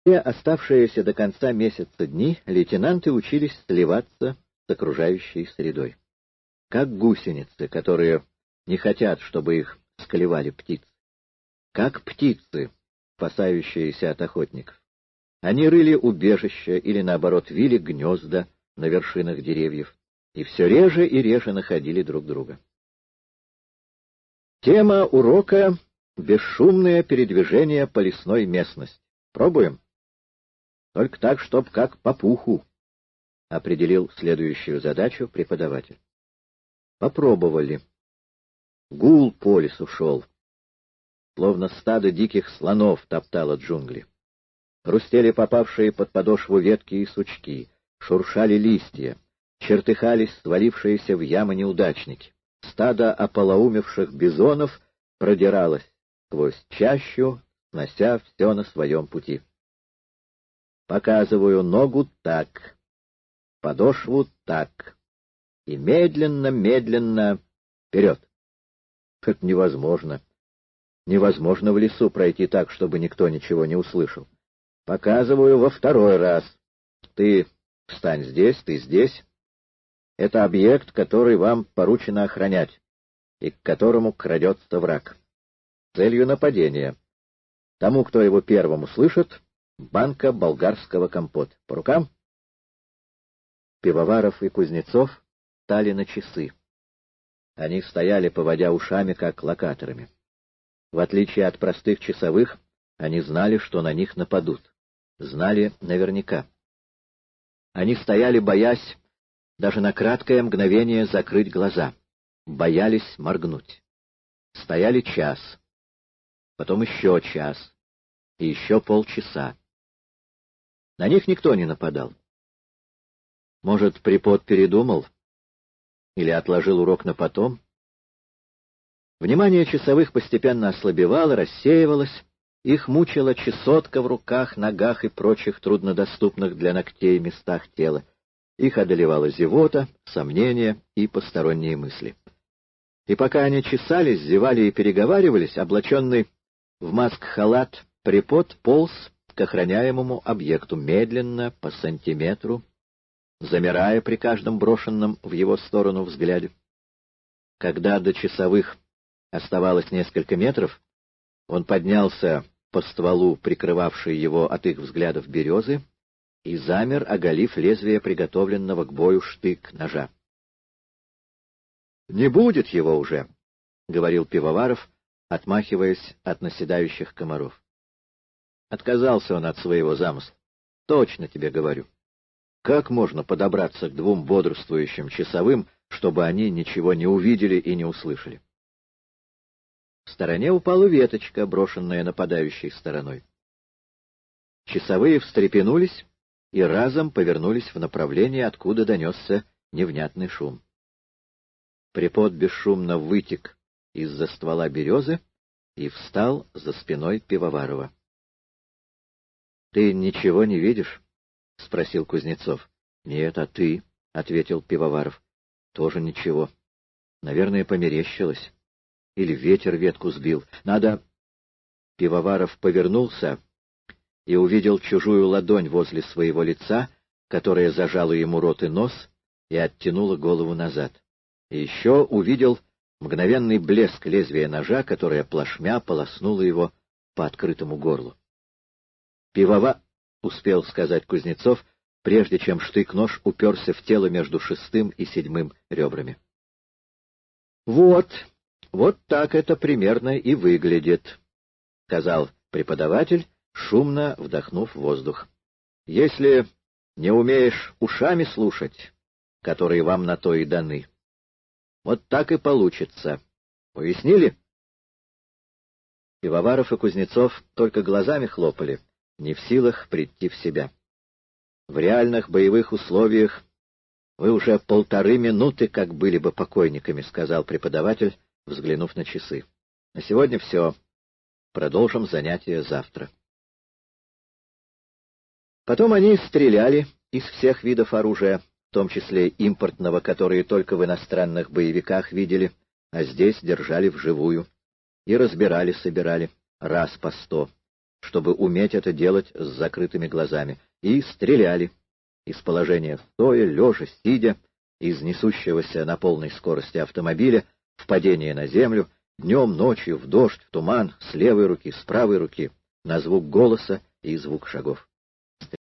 Все оставшиеся до конца месяца дни лейтенанты учились сливаться с окружающей средой. Как гусеницы, которые не хотят, чтобы их склевали птицы. Как птицы, спасающиеся от охотников. Они рыли убежища или, наоборот, вили гнезда на вершинах деревьев и все реже и реже находили друг друга. Тема урока — бесшумное передвижение по лесной местности. Пробуем? Только так, чтоб как по пуху, — определил следующую задачу преподаватель. Попробовали. Гул по лесу шел. Словно стадо диких слонов топтало джунгли. Хрустели попавшие под подошву ветки и сучки, шуршали листья, чертыхались свалившиеся в ямы неудачники. Стадо ополоумевших бизонов продиралось сквозь чащу, снося все на своем пути. Показываю ногу так, подошву так, и медленно-медленно вперед. Это невозможно. Невозможно в лесу пройти так, чтобы никто ничего не услышал. Показываю во второй раз. Ты встань здесь, ты здесь. Это объект, который вам поручено охранять, и к которому крадется враг. Целью нападения. Тому, кто его первым услышит, банка болгарского компота. По рукам? Пивоваров и Кузнецов стали на часы. Они стояли, поводя ушами, как локаторами. В отличие от простых часовых, они знали, что на них нападут. Знали наверняка. Они стояли, боясь даже на краткое мгновение закрыть глаза. Боялись моргнуть. Стояли час. Потом еще час. И еще полчаса. На них никто не нападал. Может, препод передумал? Или отложил урок на потом? Внимание часовых постепенно ослабевало, рассеивалось. Их мучила чесотка в руках, ногах и прочих труднодоступных для ногтей местах тела. Их одолевала зевота, сомнения и посторонние мысли. И пока они чесались, зевали и переговаривались, облаченный в маск-халат препод полз к охраняемому объекту медленно, по сантиметру, замирая при каждом брошенном в его сторону взгляде. Когда до часовых оставалось несколько метров, он поднялся по стволу, прикрывавшей его от их взглядов березы, и замер, оголив лезвие приготовленного к бою штык-ножа. — Не будет его уже, — говорил Пивоваров, отмахиваясь от наседающих комаров. Отказался он от своего замысла. Точно тебе говорю. Как можно подобраться к двум бодрствующим часовым, чтобы они ничего не увидели и не услышали? В стороне упала веточка, брошенная нападающей стороной. Часовые встрепенулись и разом повернулись в направлении, откуда донесся невнятный шум. Препод бесшумно вытек из-за ствола березы и встал за спиной Пивоварова. — Ты ничего не видишь? — спросил Кузнецов. — Нет, а ты? — ответил Пивоваров. — Тоже ничего. Наверное, померещилось. Или ветер ветку сбил. Надо... Пивоваров повернулся и увидел чужую ладонь возле своего лица, которая зажала ему рот и нос и оттянула голову назад. И еще увидел мгновенный блеск лезвия ножа, которое плашмя полоснуло его по открытому горлу. — успел сказать Кузнецов, прежде чем штык-нож уперся в тело между шестым и седьмым ребрами. — Вот так это примерно и выглядит, — сказал преподаватель, шумно вдохнув воздух. — Если не умеешь ушами слушать, которые вам на то и даны, вот так и получится. Уяснили? Пивоваров и Кузнецов только глазами хлопали, не в силах прийти в себя. В реальных боевых условиях вы уже 1,5 минуты как были бы покойниками, — сказал преподаватель, взглянув на часы. — На сегодня все. Продолжим занятия завтра. Потом они стреляли из всех видов оружия, в том числе импортного, которые только в иностранных боевиках видели, а здесь держали вживую, и разбирали-собирали раз по 100. чтобы уметь это делать с закрытыми глазами, и стреляли из положения стоя, лежа, сидя, из несущегося на полной скорости автомобиля, в падение на землю, днем, ночью, в дождь, в туман, с левой руки, с правой руки, на звук голоса и звук шагов.